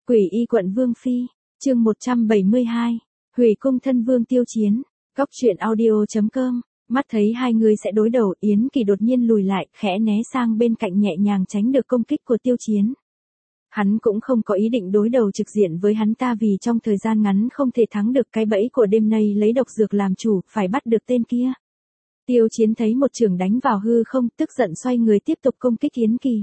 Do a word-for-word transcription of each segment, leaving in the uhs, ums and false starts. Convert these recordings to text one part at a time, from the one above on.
Quỷ y quận Vương Phi, chương một trăm bảy mươi hai, hủy cung thân vương Tiêu Chiến, Cóc truyện audio chấm com. Mắt thấy hai người sẽ đối đầu, Yến Kỳ đột nhiên lùi lại, khẽ né sang bên cạnh nhẹ nhàng tránh được công kích của Tiêu Chiến. Hắn cũng không có ý định đối đầu trực diện với hắn ta vì trong thời gian ngắn không thể thắng được cái bẫy của đêm nay lấy độc dược làm chủ, phải bắt được tên kia. Tiêu Chiến thấy một chưởng đánh vào hư không, tức giận xoay người tiếp tục công kích Yến Kỳ.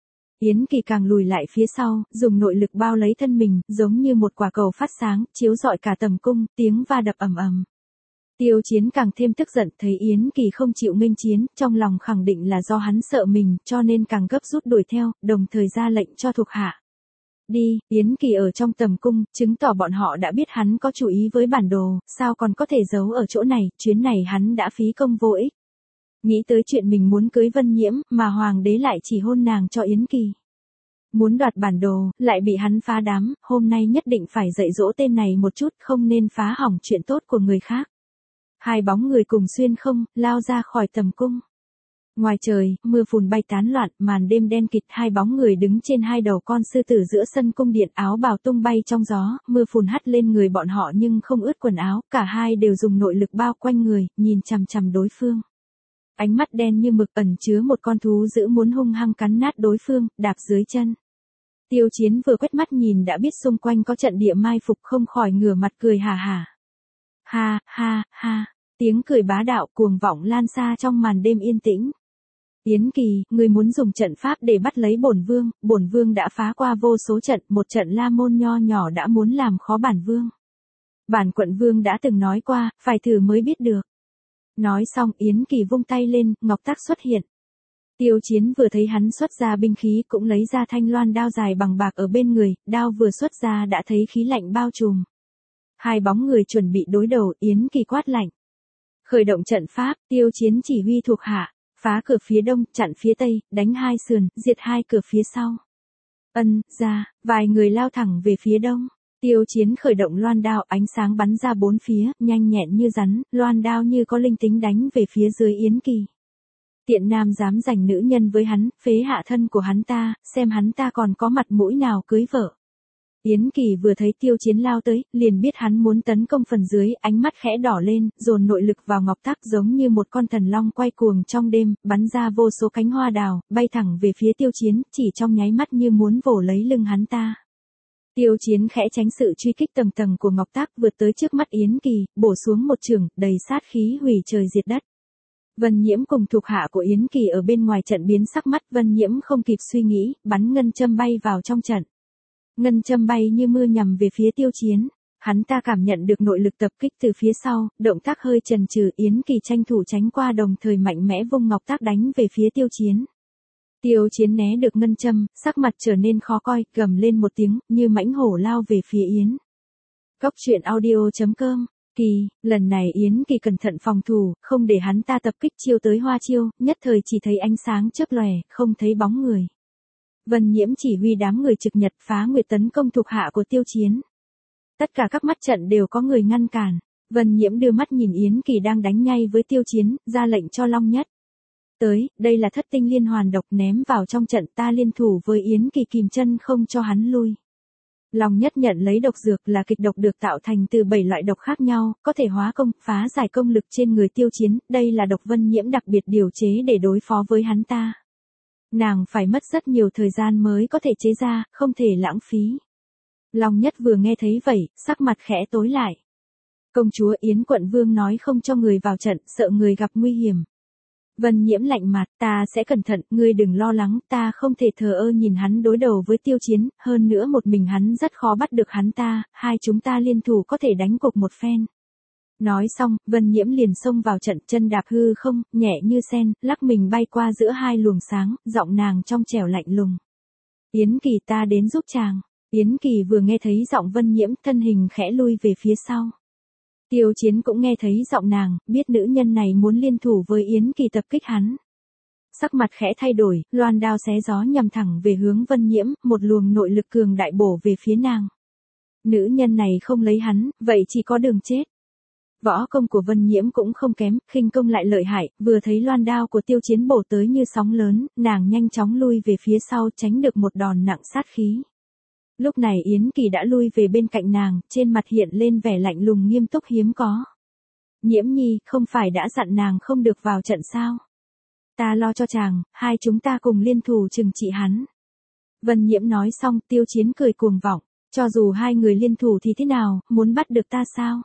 Yến Kỳ càng lùi lại phía sau, dùng nội lực bao lấy thân mình, giống như một quả cầu phát sáng, chiếu rọi cả tầm cung, tiếng va đập ầm ầm. Tiêu Chiến càng thêm tức giận, thấy Yến Kỳ không chịu nghênh chiến, trong lòng khẳng định là do hắn sợ mình, cho nên càng gấp rút đuổi theo, đồng thời ra lệnh cho thuộc hạ. Đi, Yến Kỳ ở trong tầm cung, chứng tỏ bọn họ đã biết hắn có chú ý với bản đồ, sao còn có thể giấu ở chỗ này, chuyến này hắn đã phí công vô ích. Nghĩ tới chuyện mình muốn cưới Vân Nhiễm, mà hoàng đế lại chỉ hôn nàng cho Yến Kỳ. Muốn đoạt bản đồ, lại bị hắn phá đám, hôm nay nhất định phải dạy dỗ tên này một chút, không nên phá hỏng chuyện tốt của người khác. Hai bóng người cùng xuyên không, lao ra khỏi tầm cung. Ngoài trời, mưa phùn bay tán loạn, màn đêm đen kịt, hai bóng người đứng trên hai đầu con sư tử giữa sân cung điện, áo bào tung bay trong gió, mưa phùn hắt lên người bọn họ nhưng không ướt quần áo, cả hai đều dùng nội lực bao quanh người, nhìn chằm chằm đối phương. Ánh mắt đen như mực ẩn chứa một con thú dữ muốn hung hăng cắn nát đối phương, đạp dưới chân. Tiêu Chiến vừa quét mắt nhìn đã biết xung quanh có trận địa mai phục, không khỏi ngửa mặt cười hà hà. Ha, ha, ha, tiếng cười bá đạo cuồng vọng lan xa trong màn đêm yên tĩnh. Yến Kỳ, người muốn dùng trận pháp để bắt lấy bổn vương, bổn vương đã phá qua vô số trận, một trận la môn nho nhỏ đã muốn làm khó bản vương. Bản quận vương đã từng nói qua, phải thử mới biết được. Nói xong Yến Kỳ vung tay lên, ngọc tác xuất hiện. Tiêu Chiến vừa thấy hắn xuất ra binh khí cũng lấy ra thanh loan đao dài bằng bạc ở bên người, đao vừa xuất ra đã thấy khí lạnh bao trùm. Hai bóng người chuẩn bị đối đầu, Yến Kỳ quát lạnh. Khởi động trận pháp, Tiêu Chiến chỉ huy thuộc hạ, phá cửa phía đông, chặn phía tây, đánh hai sườn, diệt hai cửa phía sau. Ân, ra, vài người lao thẳng về phía đông. Tiêu Chiến khởi động loan đao, ánh sáng bắn ra bốn phía, nhanh nhẹn như rắn, loan đao như có linh tính đánh về phía dưới Yến Kỳ. Tiện nam dám giành nữ nhân với hắn, phế hạ thân của hắn ta, xem hắn ta còn có mặt mũi nào cưới vợ. Yến Kỳ vừa thấy Tiêu Chiến lao tới, liền biết hắn muốn tấn công phần dưới, ánh mắt khẽ đỏ lên, dồn nội lực vào ngọc tác giống như một con thần long quay cuồng trong đêm, bắn ra vô số cánh hoa đào, bay thẳng về phía Tiêu Chiến, chỉ trong nháy mắt như muốn vồ lấy lưng hắn ta. Tiêu Chiến khẽ tránh sự truy kích tầng tầng của ngọc tác, vượt tới trước mắt Yến Kỳ, bổ xuống một chưởng, đầy sát khí hủy trời diệt đất. Vân Nhiễm cùng thuộc hạ của Yến Kỳ ở bên ngoài trận biến sắc mắt, Vân Nhiễm không kịp suy nghĩ, bắn ngân châm bay vào trong trận. Ngân châm bay như mưa nhằm về phía Tiêu Chiến, hắn ta cảm nhận được nội lực tập kích từ phía sau, động tác hơi chần chừ, Yến Kỳ tranh thủ tránh qua đồng thời mạnh mẽ vung ngọc tác đánh về phía Tiêu Chiến. Tiêu Chiến né được ngân châm, sắc mặt trở nên khó coi, gầm lên một tiếng, như mãnh hổ lao về phía Yến. Cóc truyện audio chấm com. Kỳ, lần này Yến Kỳ cẩn thận phòng thủ, không để hắn ta tập kích chiêu tới hoa chiêu, nhất thời chỉ thấy ánh sáng chớp lòe, không thấy bóng người. Vân Nhiễm chỉ huy đám người trực nhật phá nguyệt tấn công thuộc hạ của Tiêu Chiến. Tất cả các mắt trận đều có người ngăn cản. Vân Nhiễm đưa mắt nhìn Yến Kỳ đang đánh nhay với Tiêu Chiến, ra lệnh cho Long Nhất. Tới, đây là thất tinh liên hoàn độc, ném vào trong trận, ta liên thủ với Yến Kỳ kìm chân không cho hắn lui. Long Nhất nhận lấy độc dược là kịch độc được tạo thành từ bảy loại độc khác nhau, có thể hóa công, phá giải công lực trên người Tiêu Chiến, đây là độc Vân Nhiễm đặc biệt điều chế để đối phó với hắn ta. Nàng phải mất rất nhiều thời gian mới có thể chế ra, không thể lãng phí. Long Nhất vừa nghe thấy vậy, sắc mặt khẽ tối lại. Công chúa Yến quận vương nói không cho người vào trận, sợ người gặp nguy hiểm. Vân Nhiễm lạnh mặt, ta sẽ cẩn thận, ngươi đừng lo lắng, ta không thể thờ ơ nhìn hắn đối đầu với Tiêu Chiến, hơn nữa một mình hắn rất khó bắt được hắn ta, hai chúng ta liên thủ có thể đánh cục một phen. Nói xong, Vân Nhiễm liền xông vào trận, chân đạp hư không, nhẹ như sen, lắc mình bay qua giữa hai luồng sáng, giọng nàng trong trẻo lạnh lùng. Yến Kỳ, ta đến giúp chàng. Yến Kỳ vừa nghe thấy giọng Vân Nhiễm, thân hình khẽ lui về phía sau. Tiêu Chiến cũng nghe thấy giọng nàng, biết nữ nhân này muốn liên thủ với Yến Kỳ tập kích hắn. Sắc mặt khẽ thay đổi, loan đao xé gió nhằm thẳng về hướng Vân Nhiễm, một luồng nội lực cường đại bổ về phía nàng. Nữ nhân này không lấy hắn, vậy chỉ có đường chết. Võ công của Vân Nhiễm cũng không kém, khinh công lại lợi hại, vừa thấy loan đao của Tiêu Chiến bổ tới như sóng lớn, nàng nhanh chóng lui về phía sau tránh được một đòn nặng sát khí. Lúc này Yến Kỳ đã lui về bên cạnh nàng, trên mặt hiện lên vẻ lạnh lùng nghiêm túc hiếm có. Nhiễm Nhi, không phải đã dặn nàng không được vào trận sao? Ta lo cho chàng, hai chúng ta cùng liên thủ trừng trị hắn. Vân Nhiễm nói xong, Tiêu Chiến cười cuồng vọng, cho dù hai người liên thủ thì thế nào, muốn bắt được ta sao?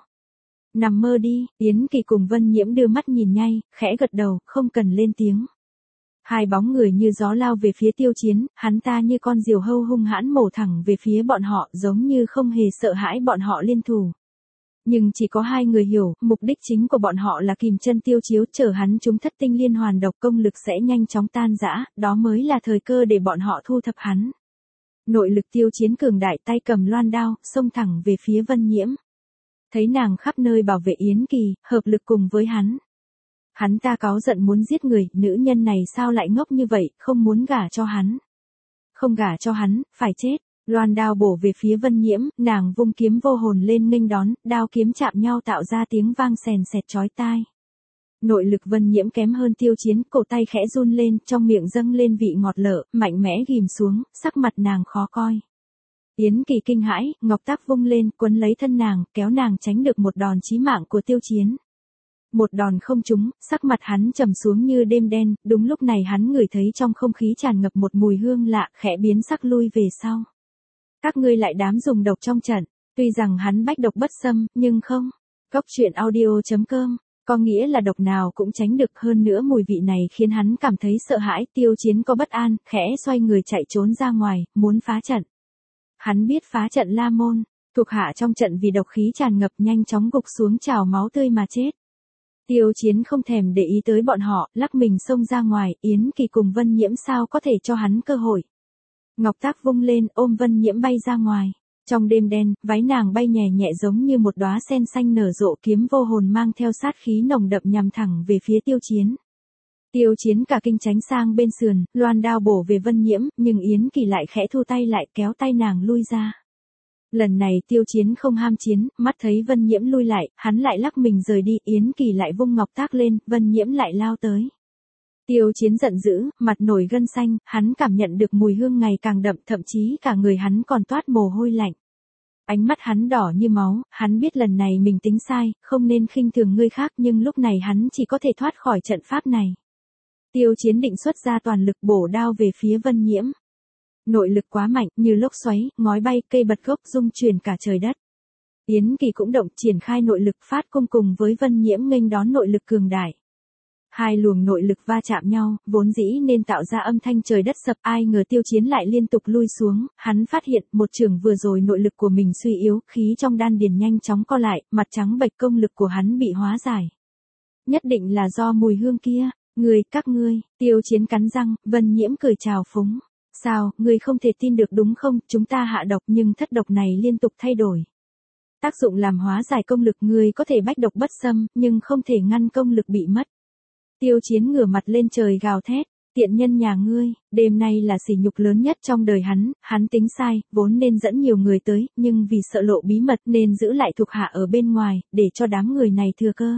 Nằm mơ đi, Yến Kỳ cùng Vân Nhiễm đưa mắt nhìn nhau, khẽ gật đầu, không cần lên tiếng. Hai bóng người như gió lao về phía Tiêu Chiến, hắn ta như con diều hâu hung hãn mổ thẳng về phía bọn họ, giống như không hề sợ hãi bọn họ liên thủ. Nhưng chỉ có hai người hiểu, mục đích chính của bọn họ là kìm chân Tiêu Chiếu, chở hắn trúng thất tinh liên hoàn độc, công lực sẽ nhanh chóng tan rã, đó mới là thời cơ để bọn họ thu thập hắn. Nội lực Tiêu Chiến cường đại, tay cầm loan đao, xông thẳng về phía Vân Nhiễm. Thấy nàng khắp nơi bảo vệ Yến Kỳ, hợp lực cùng với hắn. Hắn ta cáu giận muốn giết người, nữ nhân này sao lại ngốc như vậy, không muốn gả cho hắn. Không gả cho hắn, phải chết. Loan đao bổ về phía Vân Nhiễm, nàng vung kiếm vô hồn lên nghênh đón, đao kiếm chạm nhau tạo ra tiếng vang sèn sẹt chói tai. Nội lực Vân Nhiễm kém hơn Tiêu Chiến, cổ tay khẽ run lên, trong miệng dâng lên vị ngọt lợ, mạnh mẽ ghim xuống, sắc mặt nàng khó coi. Yến Kỳ kinh hãi, ngọc tác vung lên, quấn lấy thân nàng, kéo nàng tránh được một đòn chí mạng của Tiêu Chiến. Một đòn không trúng, sắc mặt hắn trầm xuống như đêm đen, đúng lúc này hắn ngửi thấy trong không khí tràn ngập một mùi hương lạ, khẽ biến sắc lui về sau. Các ngươi lại đám dùng độc trong trận, tuy rằng hắn bách độc bất xâm, nhưng không. Cốc truyện audio chấm com, có nghĩa là độc nào cũng tránh được, hơn nữa mùi vị này khiến hắn cảm thấy sợ hãi. Tiêu Chiến có bất an, khẽ xoay người chạy trốn ra ngoài, muốn phá trận. Hắn biết phá trận La Môn, thuộc hạ trong trận vì độc khí tràn ngập nhanh chóng gục xuống trào máu tươi mà chết. Tiêu Chiến không thèm để ý tới bọn họ, lắc mình xông ra ngoài, Yến Kỳ cùng Vân Nhiễm sao có thể cho hắn cơ hội. Ngọc tác vung lên, ôm Vân Nhiễm bay ra ngoài. Trong đêm đen, váy nàng bay nhẹ nhẹ giống như một đóa sen xanh nở rộ, kiếm vô hồn mang theo sát khí nồng đậm nhằm thẳng về phía Tiêu Chiến. Tiêu Chiến cả kinh tránh sang bên sườn, loan đao bổ về Vân Nhiễm, nhưng Yến Kỳ lại khẽ thu tay lại, kéo tay nàng lui ra. Lần này Tiêu Chiến không ham chiến, mắt thấy Vân Nhiễm lui lại, hắn lại lắc mình rời đi, Yến Kỳ lại vung ngọc tác lên, Vân Nhiễm lại lao tới. Tiêu Chiến giận dữ, mặt nổi gân xanh, hắn cảm nhận được mùi hương ngày càng đậm, thậm chí cả người hắn còn toát mồ hôi lạnh. Ánh mắt hắn đỏ như máu, hắn biết lần này mình tính sai, không nên khinh thường người khác, nhưng lúc này hắn chỉ có thể thoát khỏi trận pháp này. Tiêu Chiến định xuất ra toàn lực bổ đao về phía Vân Nhiễm. Nội lực quá mạnh, như lốc xoáy, ngói bay, cây bật gốc, rung chuyển cả trời đất. Yến Kỳ cũng động, triển khai nội lực phát cung cùng với Vân Nhiễm nghênh đón nội lực cường đại. Hai luồng nội lực va chạm nhau, vốn dĩ nên tạo ra âm thanh trời đất sập, ai ngờ Tiêu Chiến lại liên tục lui xuống, hắn phát hiện một trường vừa rồi nội lực của mình suy yếu, khí trong đan điền nhanh chóng co lại, mặt trắng bệch, công lực của hắn bị hóa giải. Nhất định là do mùi hương kia, người, các ngươi, Tiêu Chiến cắn răng, Vân Nhiễm cười chào phúng. Sao, ngươi không thể tin được đúng không, chúng ta hạ độc nhưng thất độc này liên tục thay đổi. Tác dụng làm hóa giải công lực, ngươi có thể bách độc bất xâm, nhưng không thể ngăn công lực bị mất. Tiêu Chiến ngửa mặt lên trời gào thét, tiện nhân nhà ngươi, đêm nay là sỉ nhục lớn nhất trong đời hắn, hắn tính sai, vốn nên dẫn nhiều người tới, nhưng vì sợ lộ bí mật nên giữ lại thuộc hạ ở bên ngoài, để cho đám người này thừa cơ.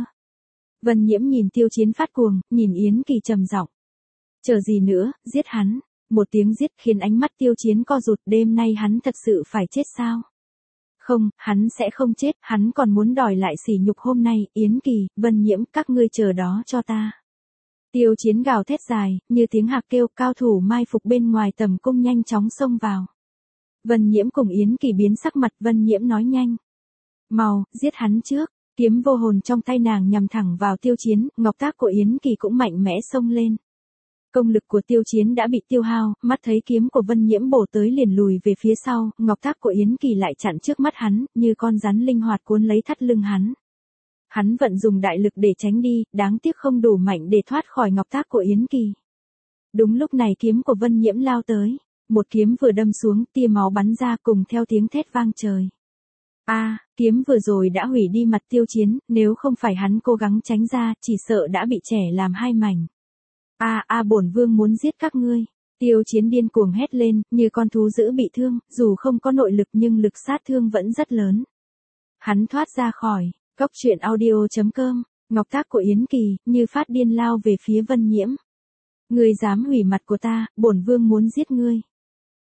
Vân Nhiễm nhìn Tiêu Chiến phát cuồng, nhìn Yến Kỳ trầm giọng. Chờ gì nữa, giết hắn. Một tiếng giết khiến ánh mắt Tiêu Chiến co rụt, đêm nay hắn thật sự phải chết sao? Không, hắn sẽ không chết, hắn còn muốn đòi lại sỉ nhục hôm nay, Yến Kỳ, Vân Nhiễm, các ngươi chờ đó cho ta. Tiêu Chiến gào thét dài, như tiếng hạc kêu, cao thủ mai phục bên ngoài tầm cung nhanh chóng xông vào. Vân Nhiễm cùng Yến Kỳ biến sắc mặt, Vân Nhiễm nói nhanh. Mau, giết hắn trước, kiếm vô hồn trong tay nàng nhằm thẳng vào Tiêu Chiến, ngọc tác của Yến Kỳ cũng mạnh mẽ xông lên. Công lực của Tiêu Chiến đã bị tiêu hao, mắt thấy kiếm của Vân Nhiễm bổ tới liền lùi về phía sau, ngọc tác của Yến Kỳ lại chặn trước mắt hắn, như con rắn linh hoạt cuốn lấy thắt lưng hắn. Hắn vận dùng đại lực để tránh đi, đáng tiếc không đủ mạnh để thoát khỏi ngọc tác của Yến Kỳ. Đúng lúc này kiếm của Vân Nhiễm lao tới, một kiếm vừa đâm xuống, tia máu bắn ra cùng theo tiếng thét vang trời. A, à, kiếm vừa rồi đã hủy đi mặt Tiêu Chiến, nếu không phải hắn cố gắng tránh ra, chỉ sợ đã bị trẻ làm hai mảnh. A à, a à, bổn vương muốn giết các ngươi. Tiêu Chiến điên cuồng hét lên, như con thú dữ bị thương, dù không có nội lực nhưng lực sát thương vẫn rất lớn. Hắn thoát ra khỏi, cốc truyện audio chấm com, ngọc tác của Yến Kỳ, như phát điên lao về phía Vân Nhiễm. Ngươi dám hủy mặt của ta, bổn vương muốn giết ngươi.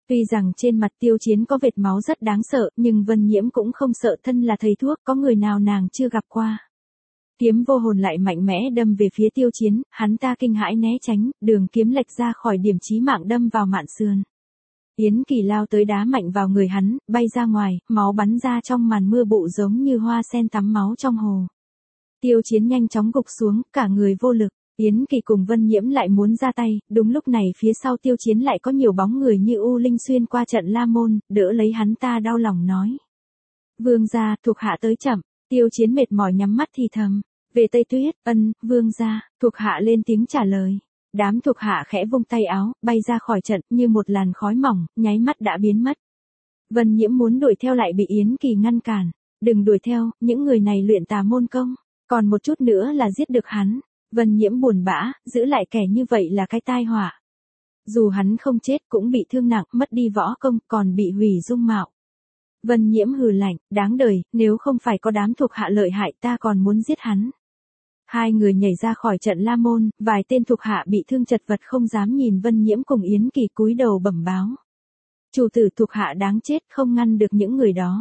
Tuy rằng trên mặt Tiêu Chiến có vệt máu rất đáng sợ, nhưng Vân Nhiễm cũng không sợ, thân là thầy thuốc, có người nào nàng chưa gặp qua. Kiếm vô hồn lại mạnh mẽ đâm về phía Tiêu Chiến, hắn ta kinh hãi né tránh, đường kiếm lệch ra khỏi điểm chí mạng đâm vào mạn sườn. Yến Kỳ lao tới đá mạnh vào người hắn, bay ra ngoài, máu bắn ra trong màn mưa bụ giống như hoa sen tắm máu trong hồ. Tiêu Chiến nhanh chóng gục xuống, cả người vô lực. Yến Kỳ cùng Vân Nhiễm lại muốn ra tay, đúng lúc này phía sau Tiêu Chiến lại có nhiều bóng người như U Linh xuyên qua trận La Môn, đỡ lấy hắn ta đau lòng nói. Vương gia, thuộc hạ tới chậm. Tiêu Chiến mệt mỏi nhắm mắt thì thầm. Về Tây Tuyết, ân, vương gia, thuộc hạ lên tiếng trả lời. Đám thuộc hạ khẽ vung tay áo, bay ra khỏi trận như một làn khói mỏng, nháy mắt đã biến mất. Vân Nhiễm muốn đuổi theo lại bị Yến Kỳ ngăn cản. Đừng đuổi theo, những người này luyện tà môn công, còn một chút nữa là giết được hắn. Vân Nhiễm buồn bã, giữ lại kẻ như vậy là cái tai họa. Dù hắn không chết cũng bị thương nặng, mất đi võ công, còn bị hủy dung mạo. Vân Nhiễm hừ lạnh, đáng đời, nếu không phải có đám thuộc hạ lợi hại ta còn muốn giết hắn. Hai người nhảy ra khỏi trận La Môn, vài tên thuộc hạ bị thương chật vật không dám nhìn Vân Nhiễm cùng Yến Kỳ cúi đầu bẩm báo. Chủ tử thuộc hạ đáng chết không ngăn được những người đó.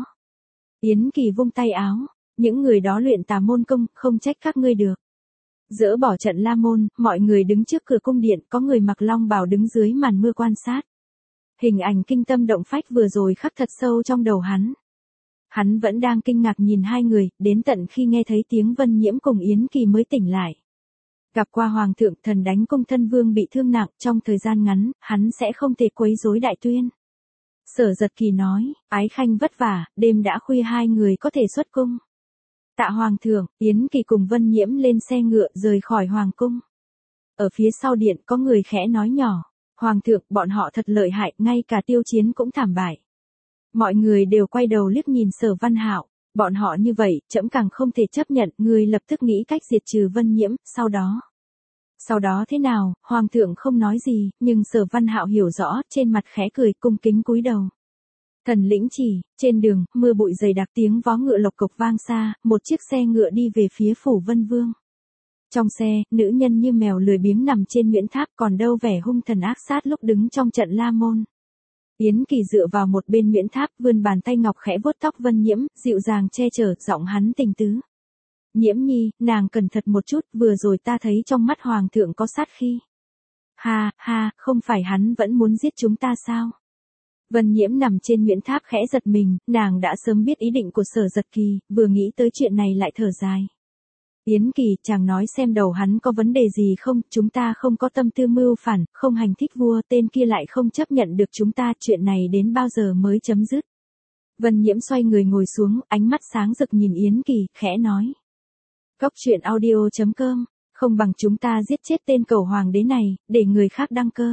Yến Kỳ vung tay áo, những người đó luyện tà môn công, không trách các ngươi được. Dỡ bỏ trận La Môn, mọi người đứng trước cửa cung điện, có người mặc long bào đứng dưới màn mưa quan sát. Hình ảnh kinh tâm động phách vừa rồi khắc thật sâu trong đầu hắn. Hắn vẫn đang kinh ngạc nhìn hai người, đến tận khi nghe thấy tiếng Vân Nhiễm cùng Yến Kỳ mới tỉnh lại. Gặp qua Hoàng thượng, thần đánh cung thân vương bị thương nặng, trong thời gian ngắn, hắn sẽ không thể quấy rối đại tuyên. Sở Giật Kỳ nói, ái khanh vất vả, đêm đã khuya hai người có thể xuất cung. Tạ Hoàng thượng, Yến Kỳ cùng Vân Nhiễm lên xe ngựa rời khỏi Hoàng cung. Ở phía sau điện có người khẽ nói nhỏ, Hoàng thượng, bọn họ thật lợi hại, ngay cả Tiêu Chiến cũng thảm bại. Mọi người đều quay đầu liếc nhìn Sở Văn Hạo, bọn họ như vậy, trẫm càng không thể chấp nhận, người lập tức nghĩ cách diệt trừ Vân Nhiễm, sau đó. Sau đó thế nào, Hoàng thượng không nói gì, nhưng Sở Văn Hạo hiểu rõ, trên mặt khẽ cười, cung kính cúi đầu. Thần lĩnh chỉ, trên đường, mưa bụi dày đặc, tiếng vó ngựa lộc cộc vang xa, một chiếc xe ngựa đi về phía phủ Vân Vương. Trong xe, nữ nhân như mèo lười biếng nằm trên Nguyễn Tháp, còn đâu vẻ hung thần ác sát lúc đứng trong trận La Môn. Yến Kỳ dựa vào một bên Nguyễn Tháp, vươn bàn tay ngọc khẽ vuốt tóc Vân Nhiễm, dịu dàng che chở, giọng hắn tình tứ. Nhiễm nhi, nàng cẩn thận một chút, vừa rồi ta thấy trong mắt Hoàng thượng có sát khí. Ha, ha, không phải hắn vẫn muốn giết chúng ta sao? Vân Nhiễm nằm trên Nguyễn Tháp khẽ giật mình, nàng đã sớm biết ý định của Sở Giật Kỳ, vừa nghĩ tới chuyện này lại thở dài. Yến Kỳ, chàng nói xem đầu hắn có vấn đề gì không, chúng ta không có tâm tư mưu phản, không hành thích vua, tên kia lại không chấp nhận được chúng ta, chuyện này đến bao giờ mới chấm dứt. Vân Nhiễm xoay người ngồi xuống, ánh mắt sáng rực nhìn Yến Kỳ, khẽ nói. Cốc truyện audio chấm com, không bằng chúng ta giết chết tên cầu hoàng đế này, để người khác đăng cơ.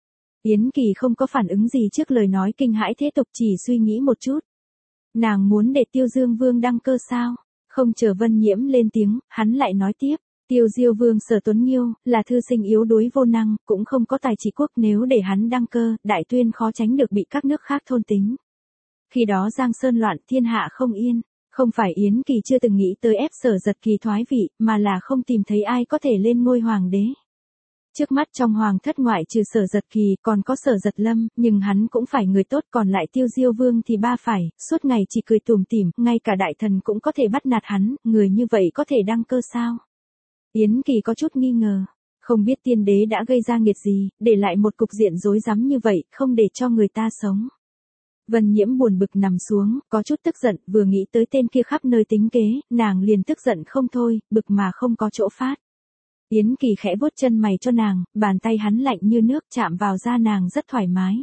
Yến Kỳ không có phản ứng gì trước lời nói kinh hãi thế tục, chỉ suy nghĩ một chút. Nàng muốn để Tiêu Dương Vương đăng cơ sao? Không chờ Vân Nhiễm lên tiếng, hắn lại nói tiếp. Tiêu Diêu Vương Sở Tuấn Nghiêu, là thư sinh yếu đuối vô năng, cũng không có tài trị quốc, nếu để hắn đăng cơ, đại tuyên khó tránh được bị các nước khác thôn tính. Khi đó Giang Sơn loạn, thiên hạ không yên. Không phải Yến Kỳ chưa từng nghĩ tới ép Sở Giật Kỳ thoái vị, mà là không tìm thấy ai có thể lên ngôi hoàng đế. Trước mắt trong hoàng thất ngoại trừ Sở Giật Kỳ còn có Sở Giật Lâm, nhưng hắn cũng phải người tốt, còn lại Tiêu Diêu Vương thì ba phải, suốt ngày chỉ cười tủm tỉm, ngay cả đại thần cũng có thể bắt nạt hắn, người như vậy có thể đăng cơ sao? Yến Kỳ có chút nghi ngờ, không biết tiên đế đã gây ra nghiệt gì, để lại một cục diện rối rắm như vậy, không để cho người ta sống. Vân Nhiễm buồn bực nằm xuống, có chút tức giận, vừa nghĩ tới tên kia khắp nơi tính kế, nàng liền tức giận không thôi, bực mà không có chỗ phát. Yến Kỳ khẽ vuốt chân mày cho nàng, bàn tay hắn lạnh như nước, chạm vào da nàng rất thoải mái.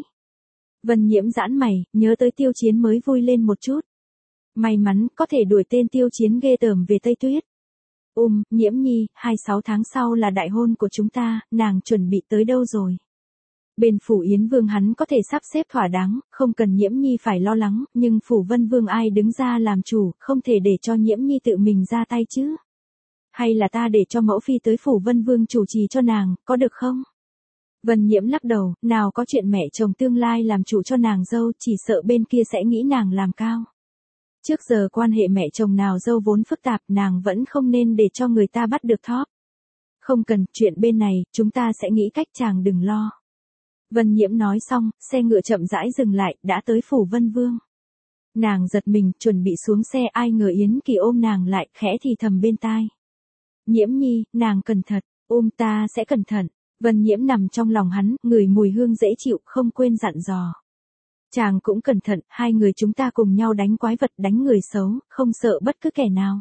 Vân Nhiễm giãn mày, nhớ tới Tiêu Chiến mới vui lên một chút. May mắn, có thể đuổi tên Tiêu Chiến ghê tởm về Tây Tuyết. Um, Nhiễm nhi, hai mươi sáu tháng sau là đại hôn của chúng ta, nàng chuẩn bị tới đâu rồi? Bên phủ Yến Vương hắn có thể sắp xếp thỏa đáng, không cần Nhiễm nhi phải lo lắng, nhưng phủ Vân Vương ai đứng ra làm chủ, không thể để cho Nhiễm nhi tự mình ra tay chứ. Hay là ta để cho mẫu phi tới phủ Vân Vương chủ trì cho nàng, có được không? Vân Nhiễm lắc đầu, nào có chuyện mẹ chồng tương lai làm chủ cho nàng dâu, chỉ sợ bên kia sẽ nghĩ nàng làm cao. Trước giờ quan hệ mẹ chồng nào dâu vốn phức tạp, nàng vẫn không nên để cho người ta bắt được thóp. Không cần, chuyện bên này, chúng ta sẽ nghĩ cách, chàng đừng lo. Vân Nhiễm nói xong, xe ngựa chậm rãi dừng lại, đã tới phủ Vân Vương. Nàng giật mình, chuẩn bị xuống xe, ai ngờ Yến Kỳ ôm nàng lại, khẽ thì thầm bên tai. Nhiễm nhi, nàng cẩn thận, ôm ta sẽ cẩn thận. Vân Nhiễm nằm trong lòng hắn, ngửi mùi hương dễ chịu, không quên dặn dò. Chàng cũng cẩn thận, hai người chúng ta cùng nhau đánh quái vật, đánh người xấu, không sợ bất cứ kẻ nào.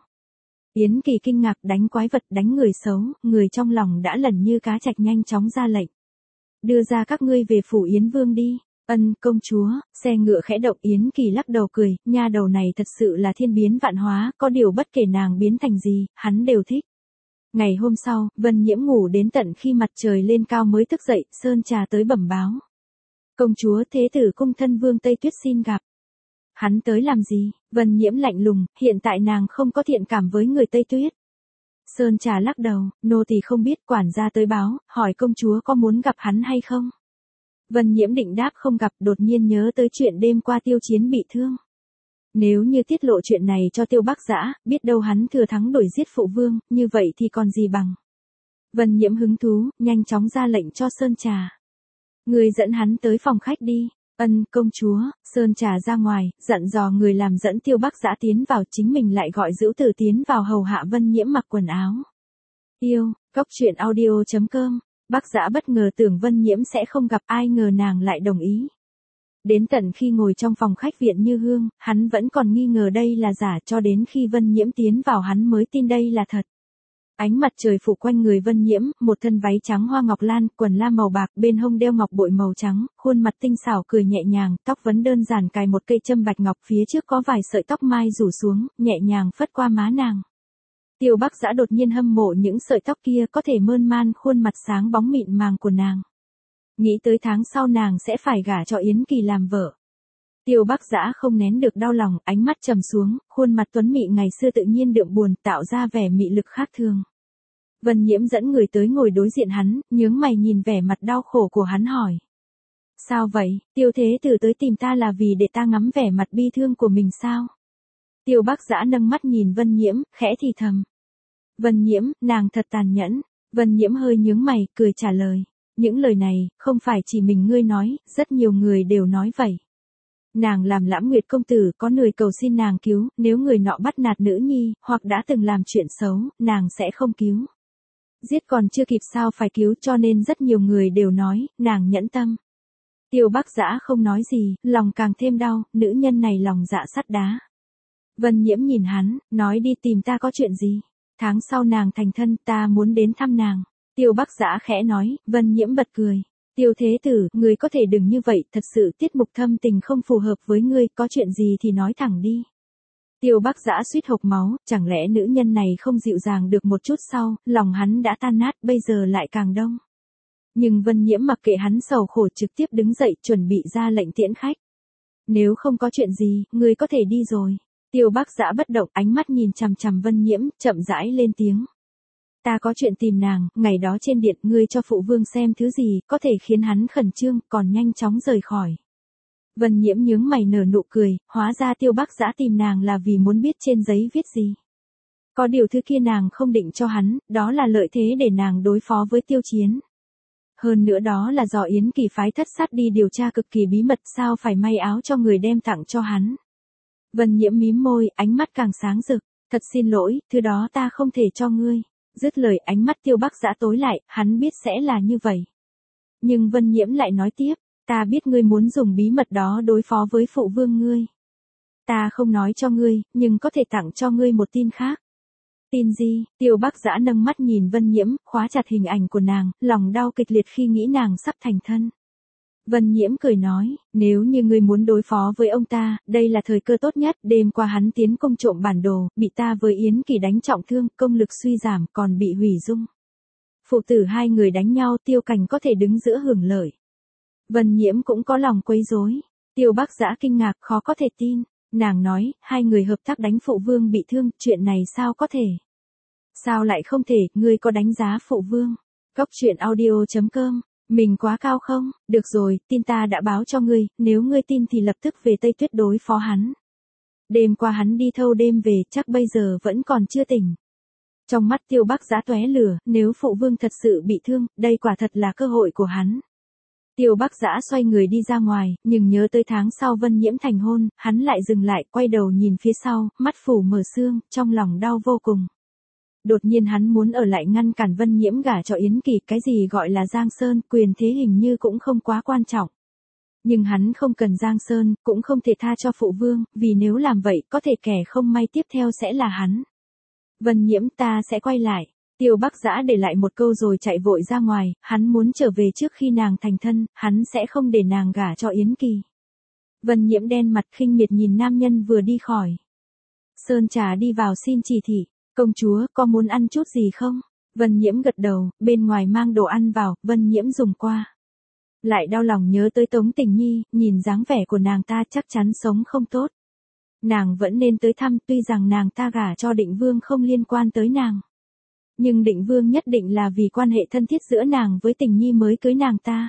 Yến Kỳ kinh ngạc, đánh quái vật, đánh người xấu, người trong lòng đã lần như cá trạch nhanh chóng ra lệnh. Đưa ra các ngươi về phủ Yến Vương đi. Ân, công chúa. Xe ngựa khẽ động, Yến Kỳ lắc đầu cười, nha đầu này thật sự là thiên biến vạn hóa, có điều bất kể nàng biến thành gì, hắn đều thích. Ngày hôm sau, Vân Nhiễm ngủ đến tận khi mặt trời lên cao mới thức dậy, Sơn Trà tới bẩm báo. Công chúa, thế tử cung thân Vương Tây Tuyết xin gặp. Hắn tới làm gì? Vân Nhiễm lạnh lùng, hiện tại nàng không có thiện cảm với người Tây Tuyết. Sơn Trà lắc đầu, nô tỳ không biết, quản gia tới báo, hỏi công chúa có muốn gặp hắn hay không. Vân Nhiễm định đáp không gặp, đột nhiên nhớ tới chuyện đêm qua Tiêu Chiến bị thương. Nếu như tiết lộ chuyện này cho Tiêu Bắc Dã, biết đâu hắn thừa thắng đuổi giết phụ vương, như vậy thì còn gì bằng. Vân Nhiễm hứng thú, nhanh chóng ra lệnh cho Sơn Trà. Người dẫn hắn tới phòng khách đi. Ân, công chúa. Sơn Trà ra ngoài, dặn dò người làm dẫn Tiêu Bắc Dã tiến vào, chính mình lại gọi Dữu Tử tiến vào hầu hạ Vân Nhiễm mặc quần áo. Yêu, cốc truyện audio chấm com. Bắc Dã bất ngờ tưởng Vân Nhiễm sẽ không gặp, ai ngờ nàng lại đồng ý. Đến tận khi ngồi trong phòng khách Viện Như Hương, hắn vẫn còn nghi ngờ đây là giả, cho đến khi Vân Nhiễm tiến vào hắn mới tin đây là thật. Ánh mặt trời phủ quanh người Vân Nhiễm, một thân váy trắng hoa ngọc lan, quần lam màu bạc, bên hông đeo ngọc bội màu trắng, khuôn mặt tinh xảo cười nhẹ nhàng, tóc vấn đơn giản cài một cây châm bạch ngọc, phía trước có vài sợi tóc mai rủ xuống, nhẹ nhàng phất qua má nàng. Tiêu Bắc Dã đột nhiên hâm mộ những sợi tóc kia có thể mơn man khuôn mặt sáng bóng mịn màng của nàng. Nghĩ tới tháng sau nàng sẽ phải gả cho Yến Kỳ làm vợ. Tiêu Bắc Dã không nén được đau lòng, ánh mắt trầm xuống, khuôn mặt tuấn mị ngày xưa tự nhiên đượm buồn, tạo ra vẻ mị lực khác thường. Vân Nhiễm dẫn người tới ngồi đối diện hắn, nhướng mày nhìn vẻ mặt đau khổ của hắn hỏi. Sao vậy, Tiêu thế tử tới tìm ta là vì để ta ngắm vẻ mặt bi thương của mình sao? Tiêu Bắc Dã nâng mắt nhìn Vân Nhiễm, khẽ thì thầm. Vân Nhiễm, nàng thật tàn nhẫn. Vân Nhiễm hơi nhướng mày, cười trả lời. Những lời này, không phải chỉ mình ngươi nói, rất nhiều người đều nói vậy. Nàng làm Lãm Nguyệt công tử, có người cầu xin nàng cứu, nếu người nọ bắt nạt nữ nhi, hoặc đã từng làm chuyện xấu, nàng sẽ không cứu. Giết còn chưa kịp sao phải cứu, cho nên rất nhiều người đều nói, nàng nhẫn tâm. Tiêu Bắc Dã không nói gì, lòng càng thêm đau, nữ nhân này lòng dạ sắt đá. Vân Nhiễm nhìn hắn, nói đi tìm ta có chuyện gì. Tháng sau nàng thành thân, ta muốn đến thăm nàng. Tiêu Bắc Dã khẽ nói, Vân Nhiễm bật cười. Tiêu thế tử, ngươi có thể đừng như vậy, thật sự tiết mục thâm tình không phù hợp với ngươi, có chuyện gì thì nói thẳng đi. Tiêu Bắc Dã suýt hộc máu, chẳng lẽ nữ nhân này không dịu dàng được một chút sau, lòng hắn đã tan nát, bây giờ lại càng đông. Nhưng Vân Nhiễm mặc kệ hắn sầu khổ, trực tiếp đứng dậy, chuẩn bị ra lệnh tiễn khách. Nếu không có chuyện gì, ngươi có thể đi rồi. Tiêu Bắc Dã bất động, ánh mắt nhìn chằm chằm Vân Nhiễm, chậm rãi lên tiếng. Ta có chuyện tìm nàng, ngày đó trên điện, ngươi cho phụ vương xem thứ gì, có thể khiến hắn khẩn trương, còn nhanh chóng rời khỏi. Vân Nhiễm nhướng mày nở nụ cười, hóa ra Tiêu Bắc Dã tìm nàng là vì muốn biết trên giấy viết gì. Có điều thứ kia nàng không định cho hắn, đó là lợi thế để nàng đối phó với Tiêu Chiến. Hơn nữa đó là do Yến Kỳ phái thất sát đi điều tra cực kỳ bí mật, sao phải may áo cho người đem tặng cho hắn. Vân Nhiễm mím môi, ánh mắt càng sáng rực, thật xin lỗi, thứ đó ta không thể cho ngươi. Dứt lời, ánh mắt Tiêu Bắc Dã tối lại, hắn biết sẽ là như vậy. Nhưng Vân Nhiễm lại nói tiếp, ta biết ngươi muốn dùng bí mật đó đối phó với phụ vương ngươi. Ta không nói cho ngươi, nhưng có thể tặng cho ngươi một tin khác. Tin gì? Tiêu Bắc Dã nâng mắt nhìn Vân Nhiễm, khóa chặt hình ảnh của nàng, lòng đau kịch liệt khi nghĩ nàng sắp thành thân. Vân Nhiễm cười nói, nếu như ngươi muốn đối phó với ông ta, đây là thời cơ tốt nhất, đêm qua hắn tiến công trộm bản đồ, bị ta với Yến Kỳ đánh trọng thương, công lực suy giảm, còn bị hủy dung. Phụ tử hai người đánh nhau, Tiêu Cảnh có thể đứng giữa hưởng lợi. Vân Nhiễm cũng có lòng quấy rối. Tiêu Bắc Dã kinh ngạc, khó có thể tin. Nàng nói, hai người hợp tác đánh phụ vương bị thương, chuyện này sao có thể? Sao lại không thể, ngươi có đánh giá phụ vương? Cốc truyện audio chấm com. Mình quá cao không? Được rồi, tin ta đã báo cho ngươi, nếu ngươi tin thì lập tức về Tây Tuyết đối phó hắn. Đêm qua hắn đi thâu đêm về, chắc bây giờ vẫn còn chưa tỉnh. Trong mắt Tiêu Bắc Dã tóe lửa, nếu phụ vương thật sự bị thương, đây quả thật là cơ hội của hắn. Tiêu Bắc Dã xoay người đi ra ngoài, nhưng nhớ tới tháng sau Vân Nhiễm thành hôn, hắn lại dừng lại, quay đầu nhìn phía sau, mắt phủ mở sương, trong lòng đau vô cùng. Đột nhiên hắn muốn ở lại ngăn cản Vân Nhiễm gả cho Yến Kỳ, cái gì gọi là Giang Sơn, quyền thế hình như cũng không quá quan trọng. Nhưng hắn không cần Giang Sơn, cũng không thể tha cho phụ vương, vì nếu làm vậy, có thể kẻ không may tiếp theo sẽ là hắn. Vân Nhiễm, ta sẽ quay lại. Tiêu Bắc Dã để lại một câu rồi chạy vội ra ngoài, hắn muốn trở về trước khi nàng thành thân, hắn sẽ không để nàng gả cho Yến Kỳ. Vân Nhiễm đen mặt khinh miệt nhìn nam nhân vừa đi khỏi. Sơn Trà đi vào xin chỉ thị, công chúa có muốn ăn chút gì không? Vân Nhiễm gật đầu, bên ngoài mang đồ ăn vào, Vân Nhiễm dùng qua. Lại đau lòng nhớ tới Tống Tình Nhi, nhìn dáng vẻ của nàng ta chắc chắn sống không tốt. Nàng vẫn nên tới thăm, tuy rằng nàng ta gả cho Định Vương không liên quan tới nàng. Nhưng Định Vương nhất định là vì quan hệ thân thiết giữa nàng với Tình Nhi mới cưới nàng ta.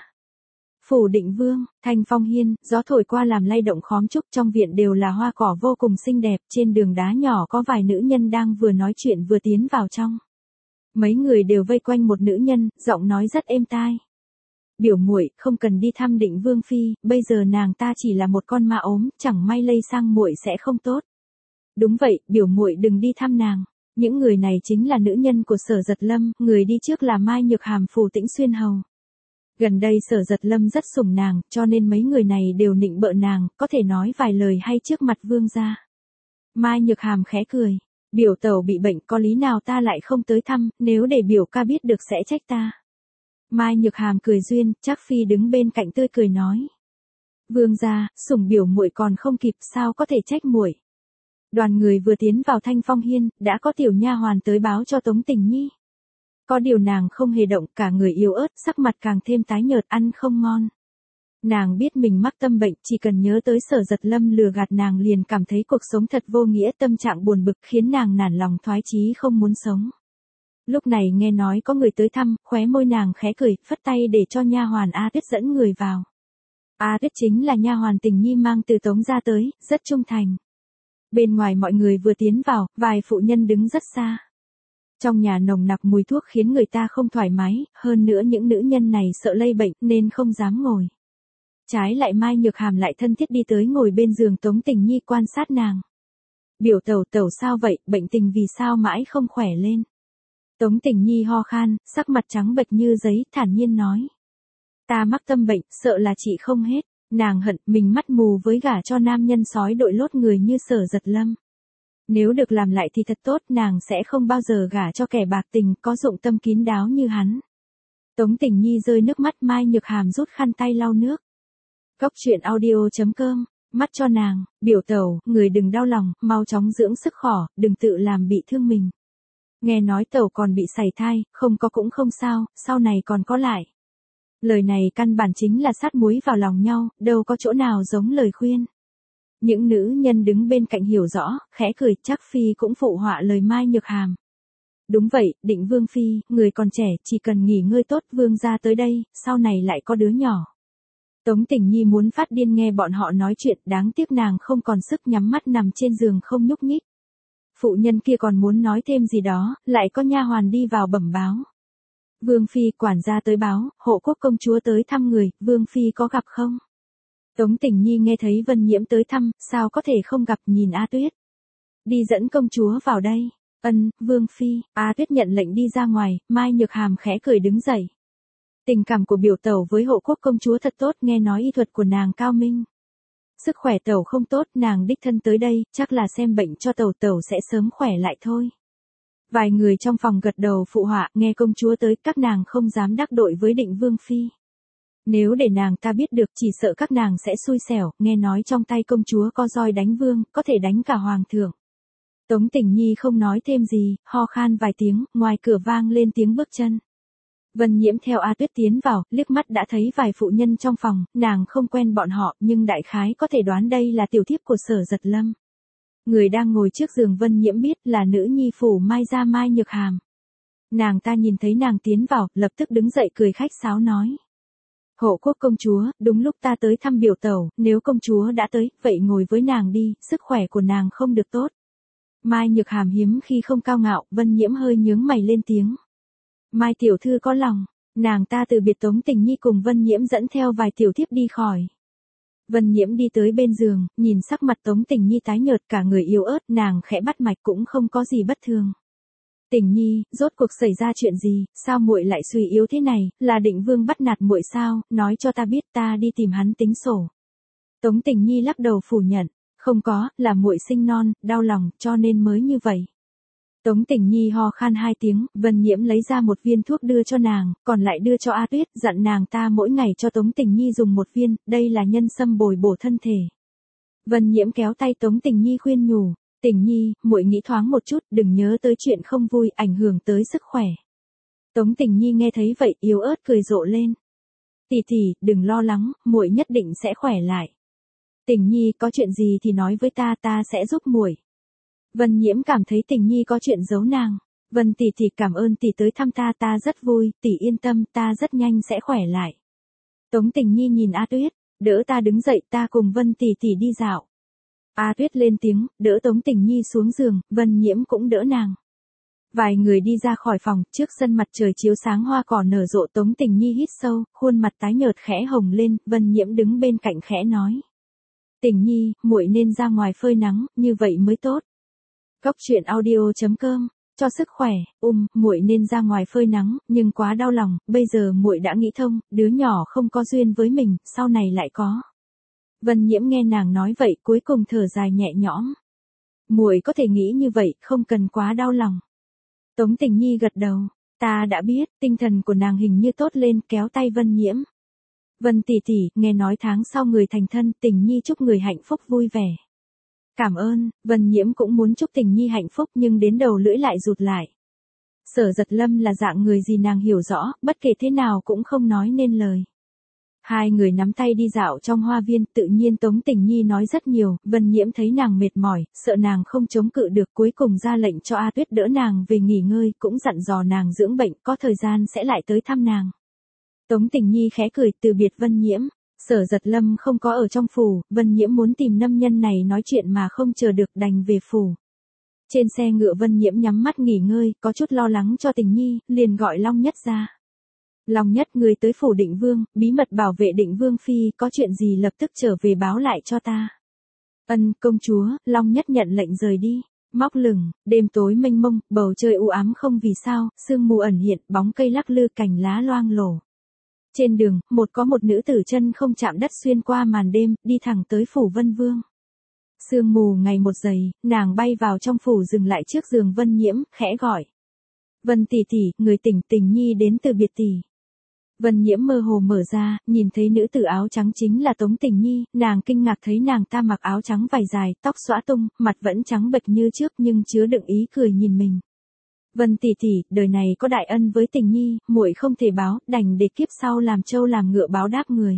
Phủ Định Vương, Thanh Phong Hiên, gió thổi qua làm lay động khóm trúc, trong viện đều là hoa cỏ vô cùng xinh đẹp, trên đường đá nhỏ có vài nữ nhân đang vừa nói chuyện vừa tiến vào trong. Mấy người đều vây quanh một nữ nhân, giọng nói rất êm tai. Biểu muội, không cần đi thăm Định Vương phi, bây giờ nàng ta chỉ là một con ma ốm, chẳng may lây sang muội sẽ không tốt. Đúng vậy, biểu muội đừng đi thăm nàng. Những người này chính là nữ nhân của Sở Giật Lâm, người đi trước là Mai Nhược Hàm Phù Tĩnh Xuyên hầu. Gần đây Sở Giật Lâm rất sủng nàng, cho nên mấy người này đều nịnh bợ nàng, có thể nói vài lời hay trước mặt vương gia. Mai Nhược Hàm khẽ cười, biểu tẩu bị bệnh có lý nào ta lại không tới thăm, nếu để biểu ca biết được sẽ trách ta. Mai Nhược Hàm cười duyên, Trác Phi đứng bên cạnh tươi cười nói. Vương gia, sủng biểu muội còn không kịp, sao có thể trách muội. Đoàn người vừa tiến vào Thanh Phong Hiên, đã có tiểu nha hoàn tới báo cho Tống Tình Nhi. Có điều nàng không hề động, cả người yếu ớt, sắc mặt càng thêm tái nhợt, ăn không ngon. Nàng biết mình mắc tâm bệnh, chỉ cần nhớ tới Sở Giật Lâm lừa gạt nàng liền cảm thấy cuộc sống thật vô nghĩa, tâm trạng buồn bực khiến nàng nản lòng thoái chí không muốn sống. Lúc này nghe nói có người tới thăm, khóe môi nàng khẽ cười, phất tay để cho nha hoàn A Tuyết dẫn người vào. A Tuyết chính là nha hoàn Tình Nhi mang từ Tống ra tới, rất trung thành. Bên ngoài mọi người vừa tiến vào, vài phụ nhân đứng rất xa. Trong nhà nồng nặc mùi thuốc khiến người ta không thoải mái, hơn nữa những nữ nhân này sợ lây bệnh nên không dám ngồi. Trái lại Mai Nhược Hàm lại thân thiết đi tới ngồi bên giường Tống Tình Nhi quan sát nàng. Biểu tẩu tẩu sao vậy, bệnh tình vì sao mãi không khỏe lên. Tống Tình Nhi ho khan, sắc mặt trắng bệch như giấy, thản nhiên nói. Ta mắc tâm bệnh, sợ là chị không hết. Nàng hận mình mắt mù với gả cho nam nhân sói đội lốt người như Sở Giật Lâm. Nếu được làm lại thì thật tốt, nàng sẽ không bao giờ gả cho kẻ bạc tình, có dụng tâm kín đáo như hắn. Tống Tình Nhi rơi nước mắt, Mai Nhược Hàm rút khăn tay lau nước. Cốc truyện audio chấm com, mắt cho nàng, biểu tẩu, người đừng đau lòng, mau chóng dưỡng sức khỏe, đừng tự làm bị thương mình. Nghe nói tẩu còn bị sảy thai, không có cũng không sao, sau này còn có lại. Lời này căn bản chính là sát muối vào lòng nhau, đâu có chỗ nào giống lời khuyên. Những nữ nhân đứng bên cạnh hiểu rõ, khẽ cười, Trác Phi cũng phụ họa lời Mai Nhược Hàm. Đúng vậy, Định Vương phi, người còn trẻ, chỉ cần nghỉ ngơi tốt, vương gia tới đây, sau này lại có đứa nhỏ. Tống Tình Nhi muốn phát điên nghe bọn họ nói chuyện, đáng tiếc nàng không còn sức, nhắm mắt nằm trên giường không nhúc nhích. Phụ nhân kia còn muốn nói thêm gì đó, lại có nha hoàn đi vào bẩm báo. Vương phi, quản gia tới báo, Hộ Quốc công chúa tới thăm người, Vương phi có gặp không? Tống Tình Nhi nghe thấy Vân Nhiễm tới thăm, sao có thể không gặp, nhìn A Tuyết. Đi dẫn công chúa vào đây. Ân, Vương phi. A Tuyết nhận lệnh đi ra ngoài, Mai Nhược Hàm khẽ cười đứng dậy. Tình cảm của biểu tẩu với Hộ Quốc công chúa thật tốt, nghe nói y thuật của nàng cao minh. Sức khỏe tẩu không tốt, nàng đích thân tới đây, chắc là xem bệnh cho tẩu, tẩu sẽ sớm khỏe lại thôi. Vài người trong phòng gật đầu phụ họa, nghe công chúa tới, các nàng không dám đắc tội với Định Vương phi. Nếu để nàng ta biết được, chỉ sợ các nàng sẽ xui xẻo, nghe nói trong tay công chúa có roi đánh vương, có thể đánh cả hoàng thượng. Tống Tình Nhi không nói thêm gì, ho khan vài tiếng, ngoài cửa vang lên tiếng bước chân. Vân Nhiễm theo A Tuyết tiến vào, liếc mắt đã thấy vài phụ nhân trong phòng, nàng không quen bọn họ, nhưng đại khái có thể đoán đây là tiểu thiếp của Sở Giật Lâm. Người đang ngồi trước giường Vân Nhiễm biết là nữ nhi phủ Mai gia Mai Nhược Hàm. Nàng ta nhìn thấy nàng tiến vào, lập tức đứng dậy cười khách sáo nói. Hộ Quốc công chúa, đúng lúc ta tới thăm biểu tẩu, nếu công chúa đã tới, vậy ngồi với nàng đi, sức khỏe của nàng không được tốt. Mai Nhược Hàm hiếm khi không cao ngạo, Vân Nhiễm hơi nhướng mày lên tiếng. Mai tiểu thư có lòng, Nàng ta từ biệt Tống Tình Nhi cùng Vân Nhiễm dẫn theo vài tiểu thiếp đi khỏi. Vân Nhiễm đi tới bên giường, nhìn sắc mặt Tống Tình Nhi tái nhợt cả người yếu ớt, nàng khẽ bắt mạch cũng không có gì bất thường. Tình Nhi, rốt cuộc xảy ra chuyện gì, sao muội lại suy yếu thế này, là Định Vương bắt nạt muội sao, nói cho ta biết ta đi tìm hắn tính sổ. Tống Tình Nhi lắc đầu phủ nhận, không có, là muội sinh non, đau lòng, cho nên mới như vậy. Tống Tình Nhi ho khan hai tiếng, Vân Nhiễm lấy ra một viên thuốc đưa cho nàng, còn lại đưa cho A Tuyết, dặn nàng ta mỗi ngày cho Tống Tình Nhi dùng một viên, đây là nhân sâm bồi bổ thân thể. Vân Nhiễm kéo tay Tống Tình Nhi khuyên nhủ, Tình Nhi, muội nghĩ thoáng một chút, đừng nhớ tới chuyện không vui, ảnh hưởng tới sức khỏe. Tống Tình Nhi nghe thấy vậy, yếu ớt cười rộ lên. Tỷ tỷ, đừng lo lắng, muội nhất định sẽ khỏe lại. Tình Nhi, có chuyện gì thì nói với ta, ta sẽ giúp muội. Vân Nhiễm cảm thấy Tình Nhi có chuyện giấu nàng. Vân tỷ tỷ, cảm ơn tỷ tới thăm ta, ta rất vui, tỷ yên tâm, ta rất nhanh sẽ khỏe lại. Tống Tình Nhi nhìn A Tuyết, đỡ ta đứng dậy, ta cùng Vân tỷ tỷ đi dạo. A Tuyết lên tiếng, đỡ Tống Tình Nhi xuống giường, Vân Nhiễm cũng đỡ nàng. Vài người đi ra khỏi phòng, trước sân mặt trời chiếu sáng hoa cỏ nở rộ, Tống Tình Nhi hít sâu, khuôn mặt tái nhợt khẽ hồng lên, Vân Nhiễm đứng bên cạnh khẽ nói. Tình Nhi, muội nên ra ngoài phơi nắng, như vậy mới tốt. Cốc truyện audio chấm com, cho sức khỏe, um, muội nên ra ngoài phơi nắng, nhưng quá đau lòng, bây giờ muội đã nghĩ thông, đứa nhỏ không có duyên với mình, sau này lại có. Vân Nhiễm nghe nàng nói vậy, cuối cùng thở dài nhẹ nhõm. Muội có thể nghĩ như vậy, không cần quá đau lòng. Tống Tình Nhi gật đầu, ta đã biết, tinh thần của nàng hình như tốt lên, kéo tay Vân Nhiễm. Vân tỷ tỷ, nghe nói tháng sau người thành thân, Tình Nhi chúc người hạnh phúc vui vẻ. Cảm ơn, Vân Nhiễm cũng muốn chúc Tình Nhi hạnh phúc nhưng đến đầu lưỡi lại rụt lại. Sở Giật Lâm là dạng người gì nàng hiểu rõ, bất kể thế nào cũng không nói nên lời. Hai người nắm tay đi dạo trong hoa viên, tự nhiên Tống Tình Nhi nói rất nhiều, Vân Nhiễm thấy nàng mệt mỏi, sợ nàng không chống cự được, cuối cùng ra lệnh cho A Tuyết đỡ nàng về nghỉ ngơi, cũng dặn dò nàng dưỡng bệnh, có thời gian sẽ lại tới thăm nàng. Tống Tình Nhi khẽ cười, từ biệt Vân Nhiễm. Sở Giật Lâm không có ở trong phủ, Vân Nhiễm muốn tìm nam nhân này nói chuyện mà không chờ được, đành về phủ. Trên xe ngựa Vân Nhiễm nhắm mắt nghỉ ngơi, có chút lo lắng cho Tình Nhi, liền gọi Long Nhất ra. Long Nhất, người tới phủ Định Vương, bí mật bảo vệ Định Vương phi, có chuyện gì lập tức trở về báo lại cho ta. Ân, công chúa. Long Nhất nhận lệnh rời đi. Móc lửng, đêm tối mênh mông, bầu trời u ám không vì sao, sương mù ẩn hiện, bóng cây lắc lư, cành lá loang lổ. Trên đường, một có một nữ tử chân không chạm đất xuyên qua màn đêm, đi thẳng tới phủ Vân Vương. Sương mù ngày một dày, nàng bay vào trong phủ dừng lại trước giường Vân Nhiễm, khẽ gọi. Vân tỷ tỷ, người tỉnh, Tình Nhi đến từ biệt tỷ. Vân Nhiễm mơ hồ mở ra, nhìn thấy nữ tử áo trắng chính là Tống Tình Nhi, nàng kinh ngạc thấy nàng ta mặc áo trắng vải dài, tóc xõa tung, mặt vẫn trắng bệch như trước nhưng chứa đựng ý cười nhìn mình. Vân tỷ tỷ, đời này có đại ân với Tình Nhi, muội không thể báo, đành để kiếp sau làm trâu làm ngựa báo đáp người.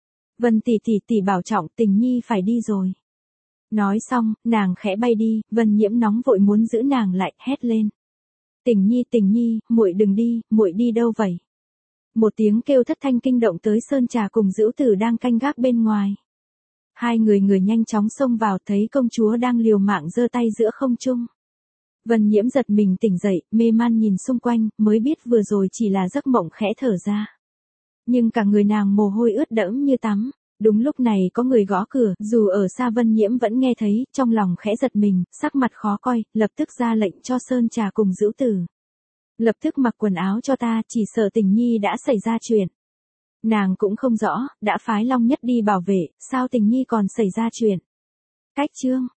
Vân tỷ tỷ tỷ bảo trọng, Tình Nhi phải đi rồi. Nói xong, nàng khẽ bay đi, Vân Nhiễm nóng vội muốn giữ nàng lại, hét lên. Tình Nhi, Tình Nhi, muội đừng đi, muội đi đâu vậy? Một tiếng kêu thất thanh kinh động tới Sơn Trà cùng Dữu Tử đang canh gác bên ngoài. Hai người người nhanh chóng xông vào, thấy công chúa đang liều mạng giơ tay giữa không trung. Vân Nhiễm giật mình tỉnh dậy, mê man nhìn xung quanh, mới biết vừa rồi chỉ là giấc mộng, khẽ thở ra. Nhưng cả người nàng mồ hôi ướt đẫm như tắm. Đúng lúc này có người gõ cửa, dù ở xa Vân Nhiễm vẫn nghe thấy, trong lòng khẽ giật mình, sắc mặt khó coi, lập tức ra lệnh cho Sơn Trà cùng Dữu Tử. Lập tức mặc quần áo cho ta, chỉ sợ Tình Nhi đã xảy ra chuyện. Nàng cũng không rõ, đã phái Long Nhất đi bảo vệ, sao Tình Nhi còn xảy ra chuyện. Cách chương.